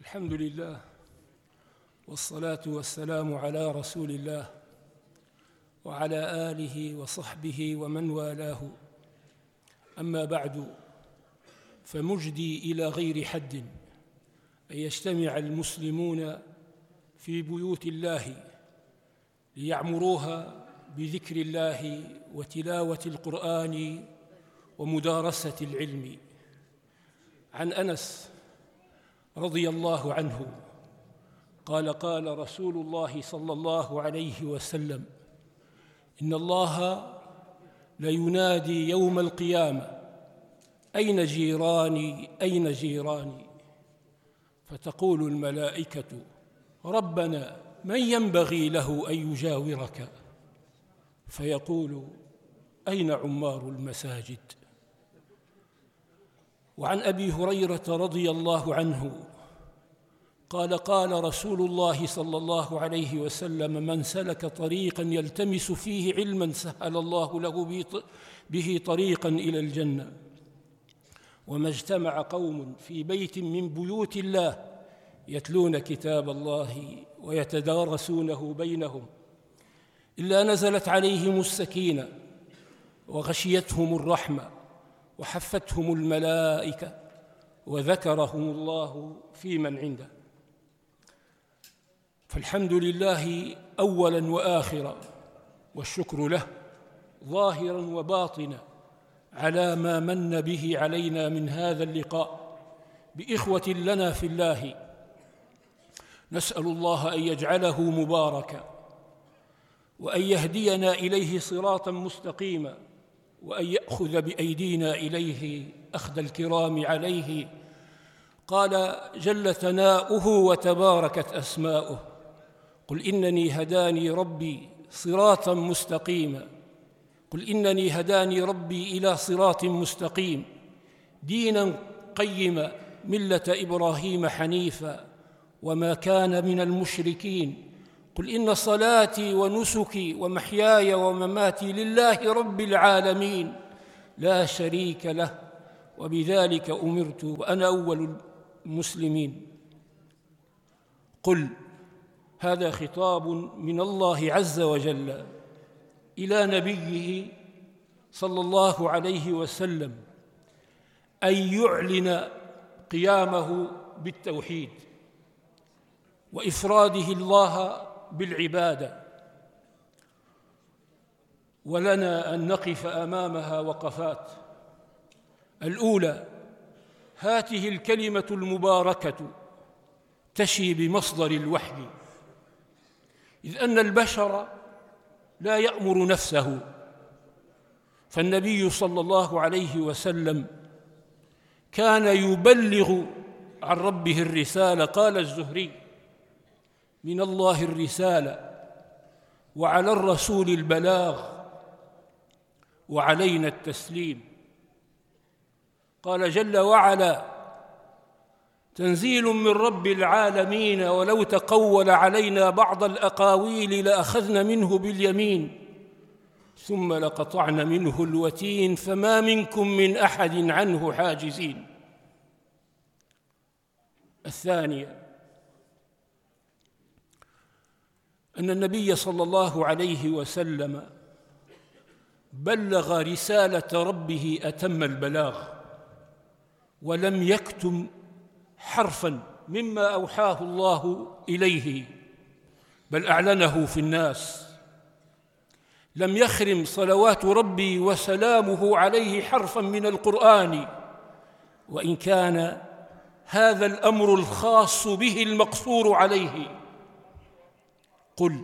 الحمد لله والصلاة والسلام على رسول الله وعلى آله وصحبه ومن والاه. أما بعد، فمجدي إلى غير حد أن يجتمع المسلمون في بيوت الله ليعمروها بذكر الله وتلاوة القرآن ومدارسة العلم. عن أنس رضي الله عنه قال: قال رسول الله صلى الله عليه وسلم: إن الله لينادي يوم القيامة: أين جيراني أين جيراني؟ فتقول الملائكة: ربنا من ينبغي له أن يجاورك؟ فيقول: أين عمار المساجد؟ وعن أبي هريرة رضي الله عنه قال: قال رسول الله صلى الله عليه وسلم: من سلك طريقا يلتمس فيه علما سهل الله له به طريقا إلى الجنة. وما اجتمع قوم في بيت من بيوت الله يتلون كتاب الله ويتدارسونه بينهم إلا نزلت عليهم السكينة وغشيتهم الرحمة وحفتهم الملائكة وذكرهم الله في من عنده. فالحمد لله أولا وآخرا، والشكر له ظاهرا وباطنا على ما من به علينا من هذا اللقاء بإخوة لنا في الله. نسأل الله أن يجعله مباركا، وأن يهدينا إليه صراطا مستقيما، وأن يأخذ بأيدينا إليه أخذ الكرام عليه. قال جل ثناؤه وتباركت أسماؤه: قل إنني هداني ربي صراطا مستقيما، قل إنني هداني ربي إلى صراط مستقيم دينا قيما ملة إبراهيم حنيفا وما كان من المشركين. قل إن صلاتي ونسكي ومحياي ومماتي لله رب العالمين لا شريك له وبذلك أمرت وأنا أول المسلمين. قل، هذا خطاب من الله عز وجل إلى نبيه صلى الله عليه وسلم أن يعلن قيامه بالتوحيد وإفراده الله بالعبادة، ولنا أن نقف أمامها وقفات. الأولى: هاته الكلمة المباركة تشي بمصدر الوحي، إذ أن البشر لا يأمر نفسه، فالنبي صلى الله عليه وسلم كان يبلغ عن ربه الرسالة. قال الزهري: من الله الرسالة وعلى الرسول البلاغ وعلينا التسليم. قال جل وعلا: تنزيل من رب العالمين ولو تقول علينا بعض الأقاويل لأخذنا منه باليمين ثم لقطعنا منه الوتين فما منكم من أحد عنه حاجزين. الثانية: أن النبي صلى الله عليه وسلم بلغ رسالة ربه أتم البلاغ، ولم يكتم حرفاً مما أوحاه الله إليه، بل أعلنه في الناس. لم يخرم صلوات ربي وسلامه عليه حرفاً من القرآن، وإن كان هذا الأمر الخاص به المقصور عليه. قل.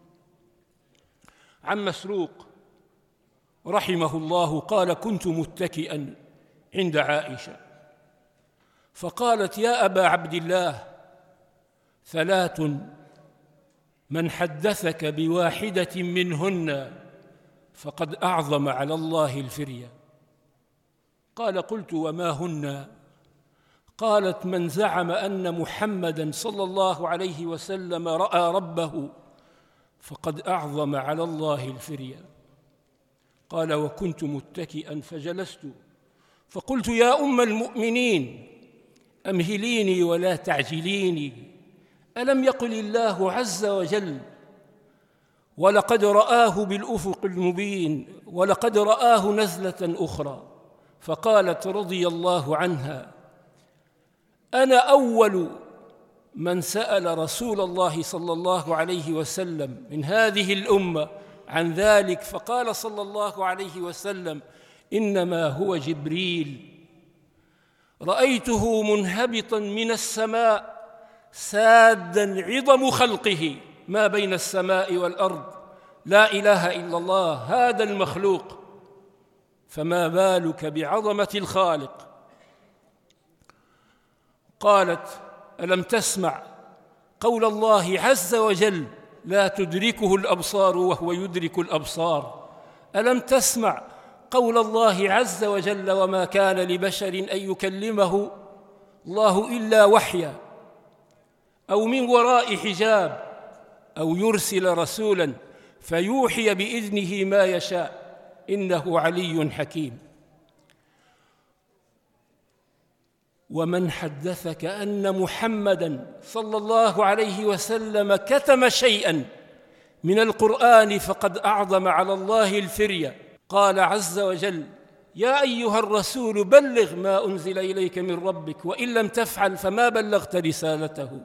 عن مسروق رحمه الله قال: كنت متكئاً عند عائشة فقالت: يا أبا عبد الله، ثلاث من حدثك بواحدة منهن فقد أعظم على الله الفرية. قال: قلت: وما هن؟ قالت: من زعم أن محمداً صلى الله عليه وسلم رأى ربه فقد أعظم على الله الفرية. قال: وكنت متكئاً فجلست فقلت: يا أم المؤمنين، أمهليني ولا تعجليني. ألم يقل الله عز وجل: ولقد رآه بالأفق المبين ولقد رآه نزلة أخرى. فقالت رضي الله عنها: أنا أول من سأل رسول الله صلى الله عليه وسلم من هذه الأمة عن ذلك، فقال صلى الله عليه وسلم: إنما هو جبريل. رأيته منهبطا من السماء سادا عظم خلقه ما بين السماء والأرض، لا إله إلا الله، هذا المخلوق، فما بالك بعظمة الخالق. قالت: ألم تسمع قول الله عز وجل: لا تدركه الأبصار وهو يدرك الأبصار؟ ألم تسمع قول الله عز وجل: وما كان لبشر أن يكلمه الله إلا وحيا أو من وراء حجاب أو يرسل رسولا فيوحي بإذنه ما يشاء إنه علي حكيم. ومن حدثك أن محمدًا صلى الله عليه وسلم كتم شيئًا من القرآن فقد أعظم على الله الفرية. قال عز وجل: يا أيها الرسول بلغ ما أنزل إليك من ربك وإن لم تفعل فما بلغت رسالته.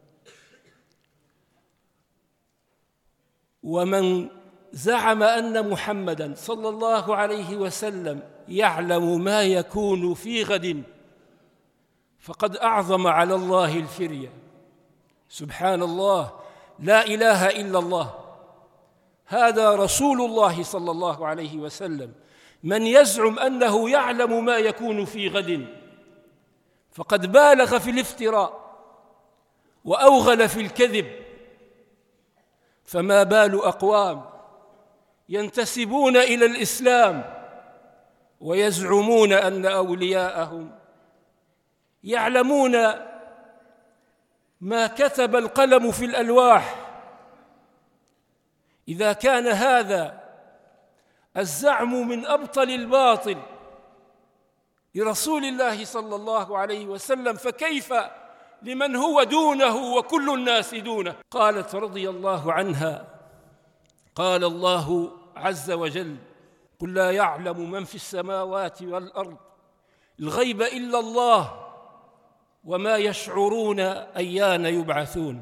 ومن زعم أن محمدًا صلى الله عليه وسلم يعلم ما يكون في غد فقد أعظم على الله الفرية. سبحان الله، لا إله إلا الله، هذا رسول الله صلى الله عليه وسلم. من يزعم أنه يعلم ما يكون في غد فقد بالغ في الافتراء وأوغل في الكذب. فما بال أقوام ينتسبون إلى الإسلام ويزعمون أن أولياءهم يعلمون ما كتب القلم في الألواح. إذا كان هذا الزعم من أبطل الباطل لرسول الله صلى الله عليه وسلم، فكيف لمن هو دونه وكل الناس دونه؟ قالت رضي الله عنها: قال الله عز وجل: قل لا يعلم من في السماوات والأرض الغيب إلا الله وما يشعرون أيان يبعثون.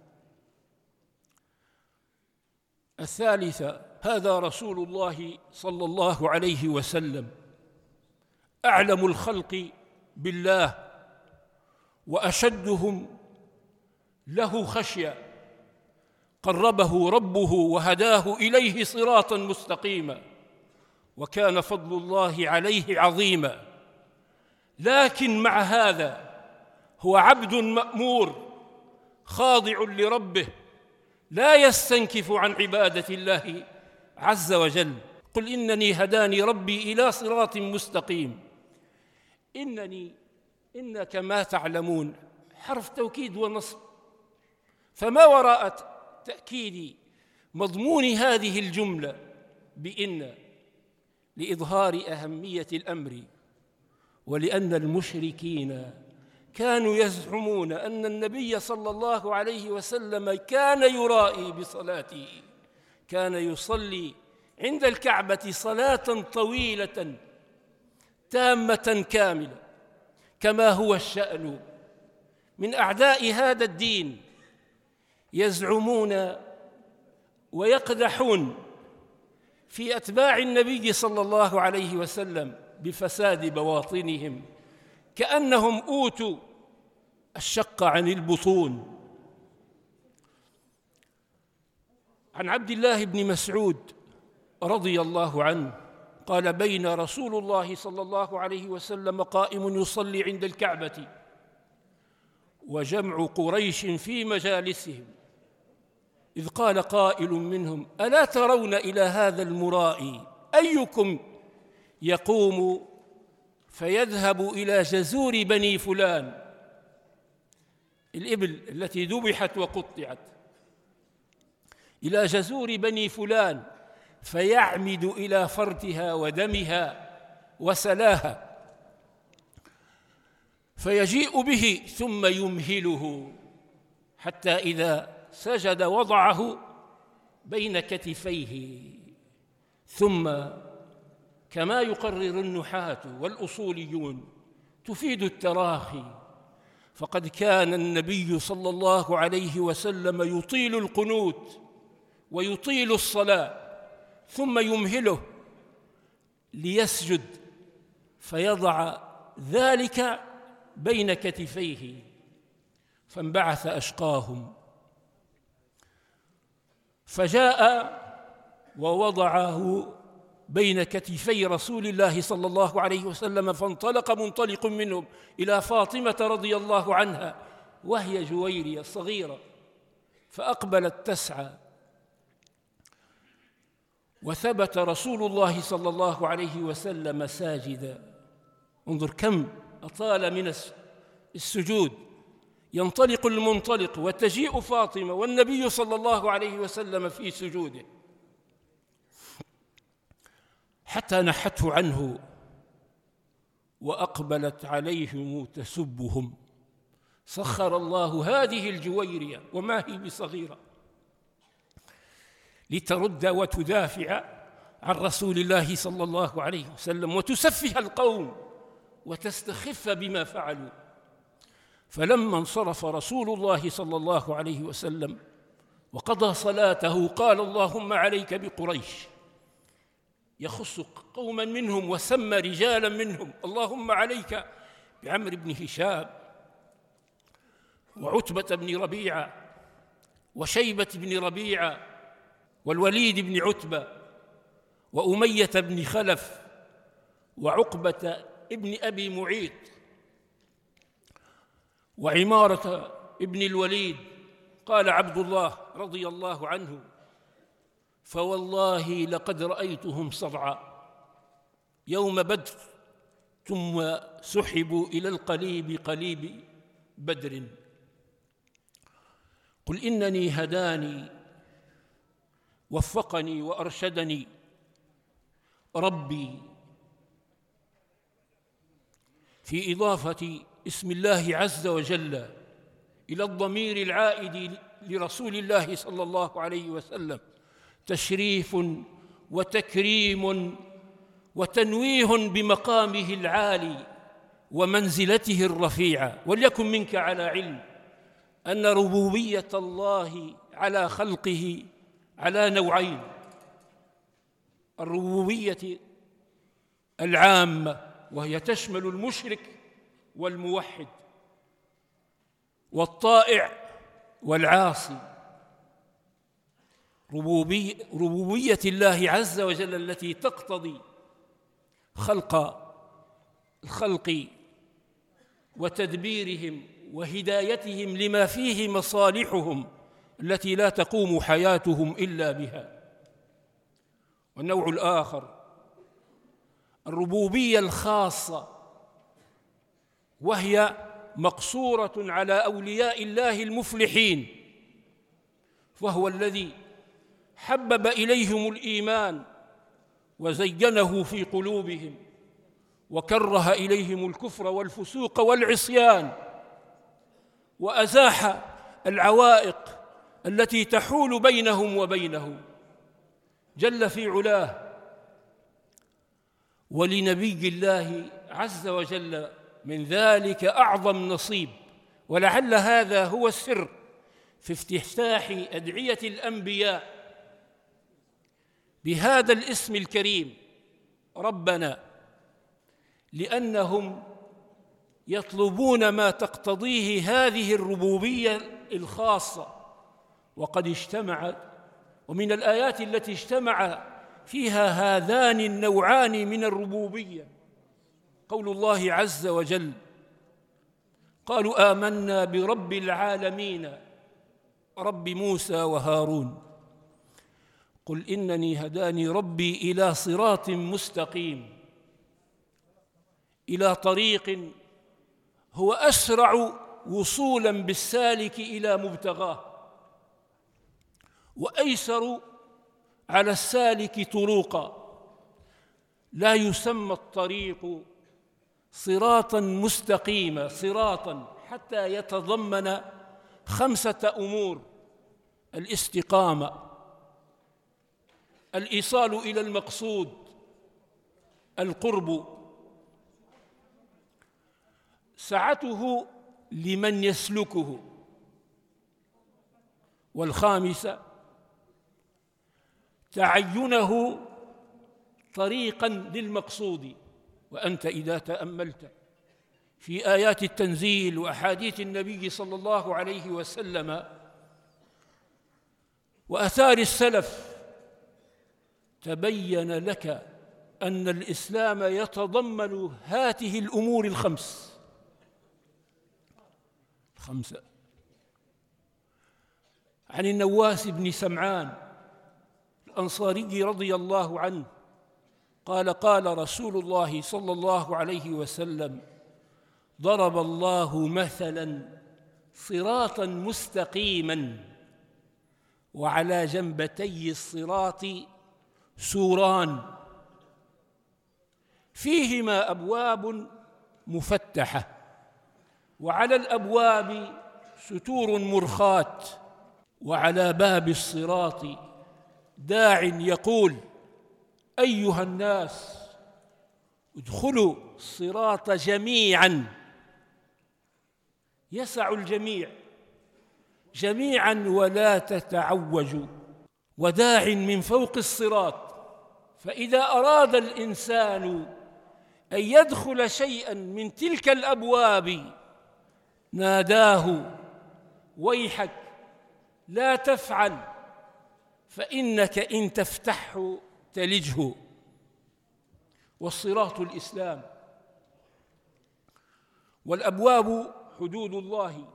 الثالثة: هذا رسول الله صلى الله عليه وسلم أعلم الخلق بالله وأشدهم له خشية، قربه ربه وهداه إليه صراطا مستقيما، وكان فضل الله عليه عظيما. لكن مع هذا هو عبد مأمور خاضع لربه لا يستنكف عن عبادة الله عز وجل. قل إنني هداني ربي إلى صراط مستقيم. إنك ما تعلمون حرف توكيد ونصب، فما وراء تأكيد مضمون هذه الجملة بإن لإظهار أهمية الأمر، ولأن المشركين كانوا يزعمون أن النبي صلى الله عليه وسلم كان يرائي بصلاته، كان يصلي عند الكعبة صلاة طويلة تامة كاملة كما هو الشأن. من أعداء هذا الدين يزعمون ويقدحون في أتباع النبي صلى الله عليه وسلم بفساد بواطنهم، كأنهم أوتوا الشق عن البطون. عن عبد الله بن مسعود رضي الله عنه قال: بين رسول الله صلى الله عليه وسلم قائم يصلي عند الكعبة وجمع قريش في مجالسهم، إذ قال قائل منهم: ألا ترون إلى هذا المرائي أيكم يقوم فيذهب إلى جزور بني فلان، الإبل التي ذبحت وقطعت، إلى جزور بني فلان فيعمد إلى فرثها ودمها وسلاها. فيجيء به ثم يمهله حتى إذا سجد وضعه بين كتفيه، ثم كما يقرر النحاة والأصوليون تفيد التراخي، فقد كان النبي صلى الله عليه وسلم يطيل القنوت ويطيل الصلاة ثم يمهله ليسجد فيضع ذلك بين كتفيه. فانبعث أشقاهم فجاء ووضعه بين كتفي رسول الله صلى الله عليه وسلم، فانطلق منطلق منهم إلى فاطمة رضي الله عنها وهي جويرية صغيرة، فأقبلت تسعى، وثبت رسول الله صلى الله عليه وسلم ساجدا. انظر كم أطال من السجود. ينطلق المنطلق وتجيء فاطمة والنبي صلى الله عليه وسلم في سجوده، حتى نحته عنه وأقبلت عليهم تسبهم. سخر الله هذه الجويرية وما هي بصغيرة لترد وتدافع عن رسول الله صلى الله عليه وسلم وتسفه القوم وتستخف بما فعلوا. فلما انصرف رسول الله صلى الله عليه وسلم وقضى صلاته قال: اللهم عليك بقريش، يخص قوما منهم وسمى رجالا منهم: اللهم عليك بعمرو بن هشام وعتبة بن ربيعة وشيبة بن ربيعة والوليد بن عتبة وأمية بن خلف وعقبة ابن أبي معيط وعمارة ابن الوليد. قال عبد الله رضي الله عنه: فوالله لقد رأيتهم صرعى يوم بدر، ثم سحبوا إلى القليب قليب بدر. قل إنني هداني وفقني وأرشدني ربي، في إضافة اسم الله عز وجل إلى الضمير العائد لرسول الله صلى الله عليه وسلم تشريف وتكريم وتنويه بمقامه العالي ومنزلته الرفيعة. وليكن منك على علم أن ربوبية الله على خلقه على نوعين: الربوبية العامة وهي تشمل المشرك والموحد والطائع والعاصي. ربوبية الله عز وجل التي تقتضي خلق الخلق وتدبيرهم وهدايتهم لما فيه مصالحهم التي لا تقوم حياتهم إلا بها. والنوع الآخر الربوبية الخاصة، وهي مقصورة على أولياء الله المفلحين، وهو الذي حبب إليهم الإيمان وزينه في قلوبهم وكره إليهم الكفر والفسوق والعصيان وأزاح العوائق التي تحول بينهم وبينه جل في علاه. ولنبي الله عز وجل من ذلك أعظم نصيب، ولعل هذا هو السر في افتتاح أدعية الأنبياء بهذا الاسم الكريم ربنا، لأنهم يطلبون ما تقتضيه هذه الربوبية الخاصة. وقد اجتمعت، ومن الآيات التي اجتمع فيها هذان النوعان من الربوبية قول الله عز وجل: قالوا آمنا برب العالمين رب موسى وهارون. قل إنني هداني ربي إلى صراط مستقيم، إلى طريق هو أسرع وصولا بالسالك إلى مبتغاه، وأيسر على السالك طرقا. لا يسمى الطريق صراطا مستقيما، صراطا حتى يتضمن 5 أمور: الاستقامة، الإيصال إلى المقصود، القرب، سعته لمن يسلكه، والخامسة تعينه طريقاً للمقصود. وأنت إذا تأملت في آيات التنزيل وأحاديث النبي صلى الله عليه وسلم وآثار السلف تبين لك أن الإسلام يتضمن هذه الأمور الخمسة. عن النواس بن سمعان الأنصاري رضي الله عنه قال: قال رسول الله صلى الله عليه وسلم: ضرب الله مثلاً صراطاً مستقيماً وعلى جنبتي الصراط سوران فيهما أبواب مفتحة وعلى الأبواب ستور مرخاة، وعلى باب الصراط داع يقول: أيها الناس ادخلوا الصراط جميعاً. يسع الجميع جميعاً ولا تتعوجوا. وداع من فوق الصراط، فإذا أراد الإنسان أن يدخل شيئاً من تلك الأبواب ناداه: ويحك لا تفعل، فإنك إن تفتحه تلجه. والصراط الإسلام، والأبواب حدود الله،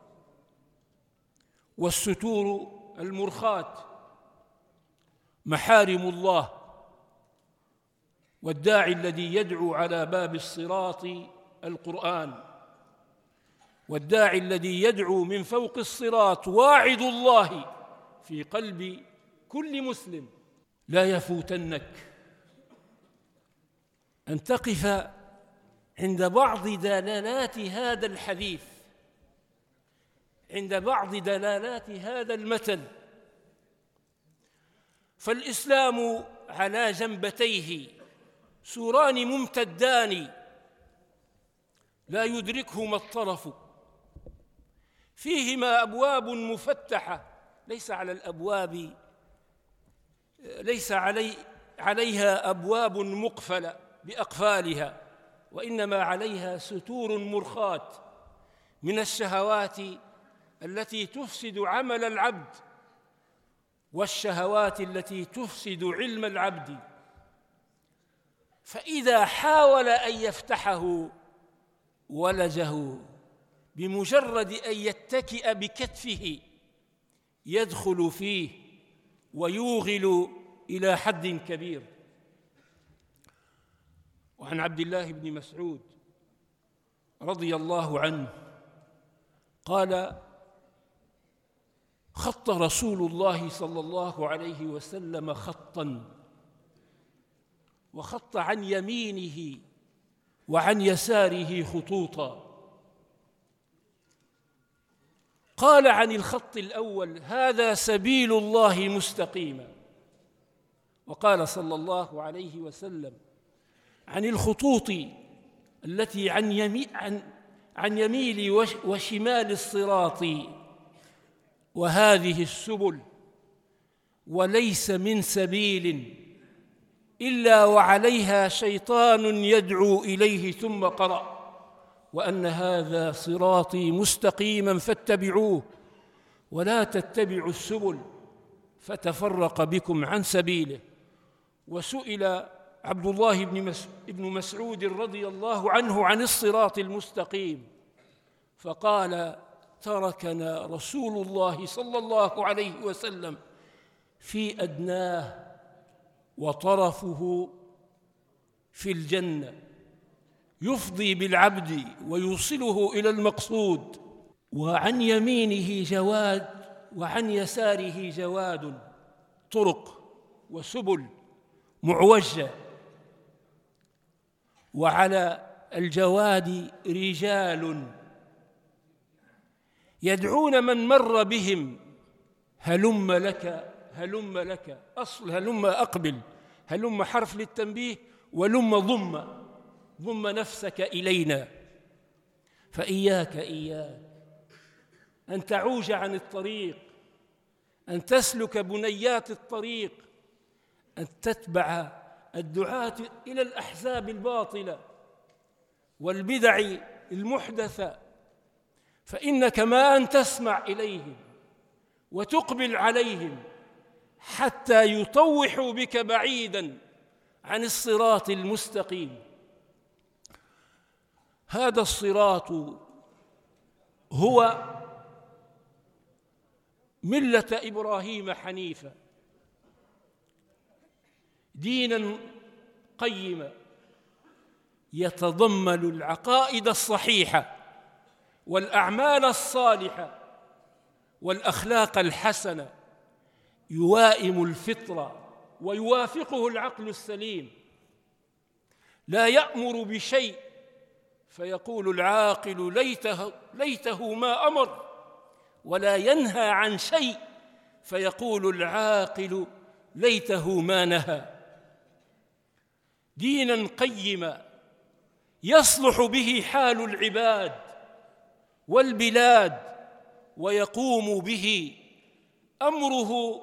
والستور المرخاة محارم الله. والداعي الذي يدعو على باب الصراط القرآن، والداعي الذي يدعو من فوق الصراط واعظ الله في قلب كل مسلم. لا يفوتنك أن تقف عند بعض دلالات هذا الحديث، عند بعض دلالات هذا المثل. فالإسلام على جنبتيه سوران ممتدان لا يدركهما الطرف، فيهما أبواب مفتحة، ليس على الأبواب عليها أبواب مقفلة بأقفالها، وإنما عليها ستور مرخاة من الشهوات التي تفسد عمل العبد، والشهوات التي تفسد علم العبد. فإذا حاول أن يفتحه ولجه، بمجرد أن يتكئ بكتفه يدخل فيه ويوغل إلى حد كبير. وعن عبد الله بن مسعود رضي الله عنه قال: خط رسول الله صلى الله عليه وسلم خطاً، وخط عن يمينه وعن يساره خطوطاً. قال عن الخط الأول: هذا سبيل الله مستقيما. وقال صلى الله عليه وسلم عن الخطوط التي عن يمين وشمال الصراط: وهذه السبل وليس من سبيل إلا وعليها شيطان يدعو إليه. ثم قرأ: وأن هذا صراطي مستقيما فاتبعوه ولا تتبعوا السبل فتفرق بكم عن سبيله. وسئل عبد الله بن مسعود رضي الله عنه عن الصراط المستقيم، فقال: تركنا رسول الله صلى الله عليه وسلم في أدناه وطرفه في الجنة، يفضي بالعبد ويوصله إلى المقصود، وعن يمينه جواد وعن يساره جواد، طرق وسبل معوجة، وعلى الجواد رجال يدعون من مر بهم هلم لك هلم لك. أصل هلم أقبل، هلم حرف للتنبيه، ولم ضم نفسك إلينا. فإياك أن تعوج عن الطريق، أن تسلك بنيات الطريق، أن تتبع الدعاة إلى الأحزاب الباطلة والبدع المحدثة، فإنك ما أن تسمع إليهم وتقبل عليهم حتى يطوحوا بك بعيداً عن الصراط المستقيم. هذا الصراط هو ملة إبراهيم حنيفا، ديناً قيما يتضمن العقائد الصحيحة والأعمال الصالحة والأخلاق الحسنة، يوائم الفطرة ويوافقه العقل السليم. لا يأمر بشيء فيقول العاقل ليته ما أمر، ولا ينهى عن شيء فيقول العاقل ليته ما نهى. ديناً قيما يصلح به حال العباد والبلاد، ويقوم به أمره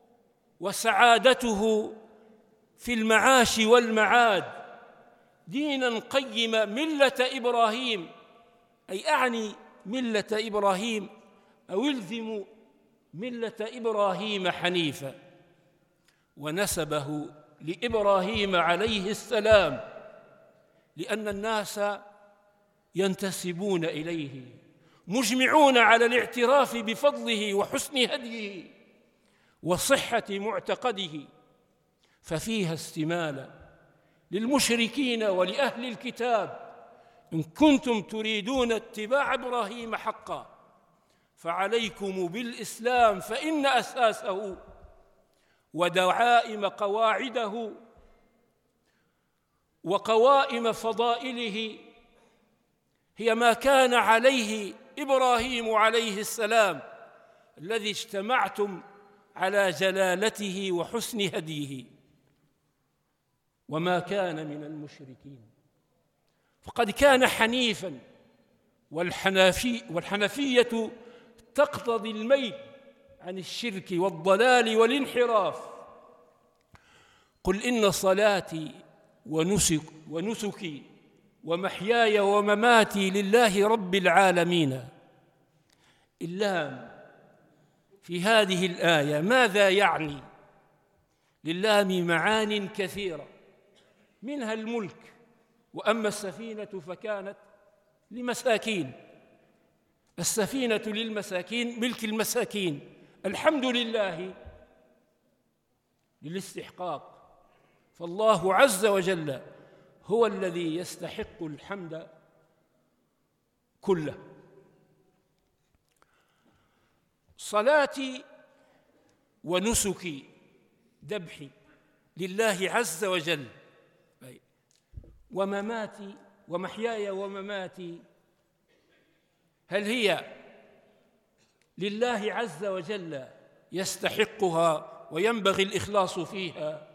وسعادته في المعاش والمعاد. ديناً قيما ملة إبراهيم، أي أعني ملة إبراهيم أو الزموا ملة إبراهيم حنيفا، ونسبه لإبراهيم عليه السلام، لأن الناس ينتسبون إليه مجمعون على الاعتراف بفضله وحسن هديه وصحة معتقده، ففيها استمالة للمشركين ولأهل الكتاب: إن كنتم تريدون اتباع إبراهيم حقا فعليكم بالإسلام، فإن أساسه ودعائم قواعده وقوائم فضائله هي ما كان عليه إبراهيم عليه السلام، الذي اجتمعتم على جلالته وحسن هديه، وما كان من المشركين، فقد كان حنيفاً. والحنفية تقتضي الميل عن الشرك والضلال والانحراف. قل إن صلاتي ونسكي ومحياي ومماتي لله رب العالمين. اللام في هذه الآية ماذا يعني؟ للام معان كثيرة، منها الملك، وأما السفينة فكانت لمساكين. السفينة للمساكين، ملك المساكين. الحمد لله للاستحقاق، فالله عز وجل هو الذي يستحق الحمد كله. صلاتي ونسكي ذبحي لله عز وجل، ومماتي ومحياي ومماتي هل هي لله عز وجل يستحقها وينبغي الإخلاص فيها؟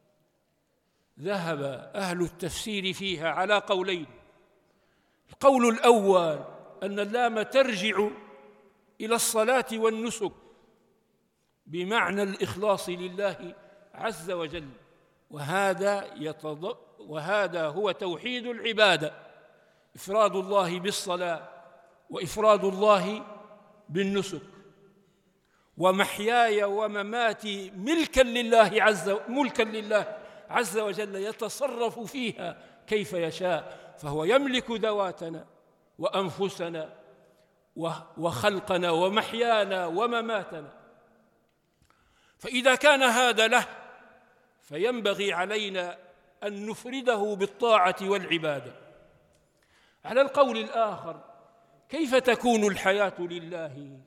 ذهب أهل التفسير فيها على قولين. القول الأول أن اللام ترجع إلى الصلاة والنسك بمعنى الإخلاص لله عز وجل، وهذا هو توحيد العبادة، إفراد الله بالصلاة وإفراد الله بالنسك. ومحياي ومماتي ملكا لله عز وجل يتصرف فيها كيف يشاء، فهو يملك ذواتنا وأنفسنا وخلقنا ومحيانا ومماتنا. فإذا كان هذا له فينبغي علينا أن نفرده بالطاعة والعبادة. على القول الآخر، كيف تكون الحياة لله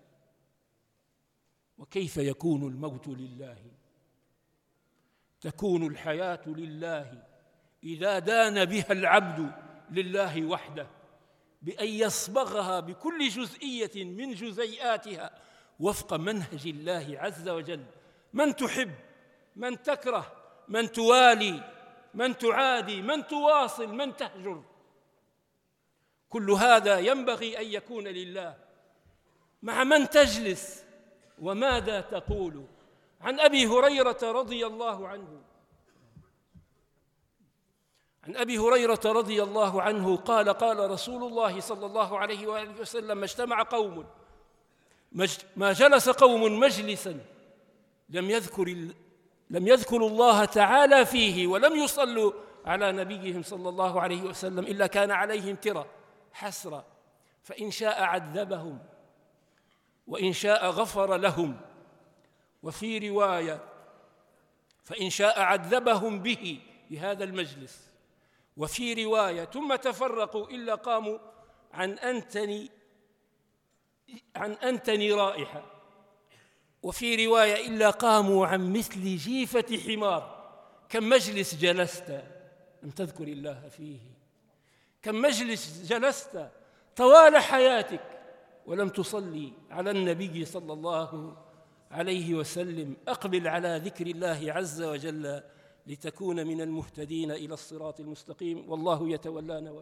وكيف يكون الموت لله؟ تكون الحياة لله إذا دان بها العبد لله وحده بأن يصبغها بكل جزئية من جزيئاتها وفق منهج الله عز وجل، من تحب، من تكره، من توالي، من تعادي، من تواصل، من تهجر، كل هذا ينبغي أن يكون لله. مع من تجلس وماذا تقول. عن أبي هريرة رضي الله عنه قال قال رسول الله صلى الله عليه وآله وسلم: ما جلس قوم مجلسا لم يذكروا الله تعالى فيه ولم يصلوا على نبيهم صلى الله عليه وسلم إلا كان عليهم ترى حسرة، فإن شاء عذبهم وإن شاء غفر لهم. وفي رواية: فإن شاء عذبهم به بهذا المجلس. وفي رواية: ثم تفرقوا إلا قاموا عن أنتن رائحة. وفي رواية: إلا قاموا عن مثل جيفة حمار. كم مجلس جلست لم تذكر الله فيه، كم مجلس جلست طوال حياتك ولم تصلي على النبي صلى الله عليه وسلم. أقبل على ذكر الله عز وجل لتكون من المهتدين إلى الصراط المستقيم، والله يتولانا.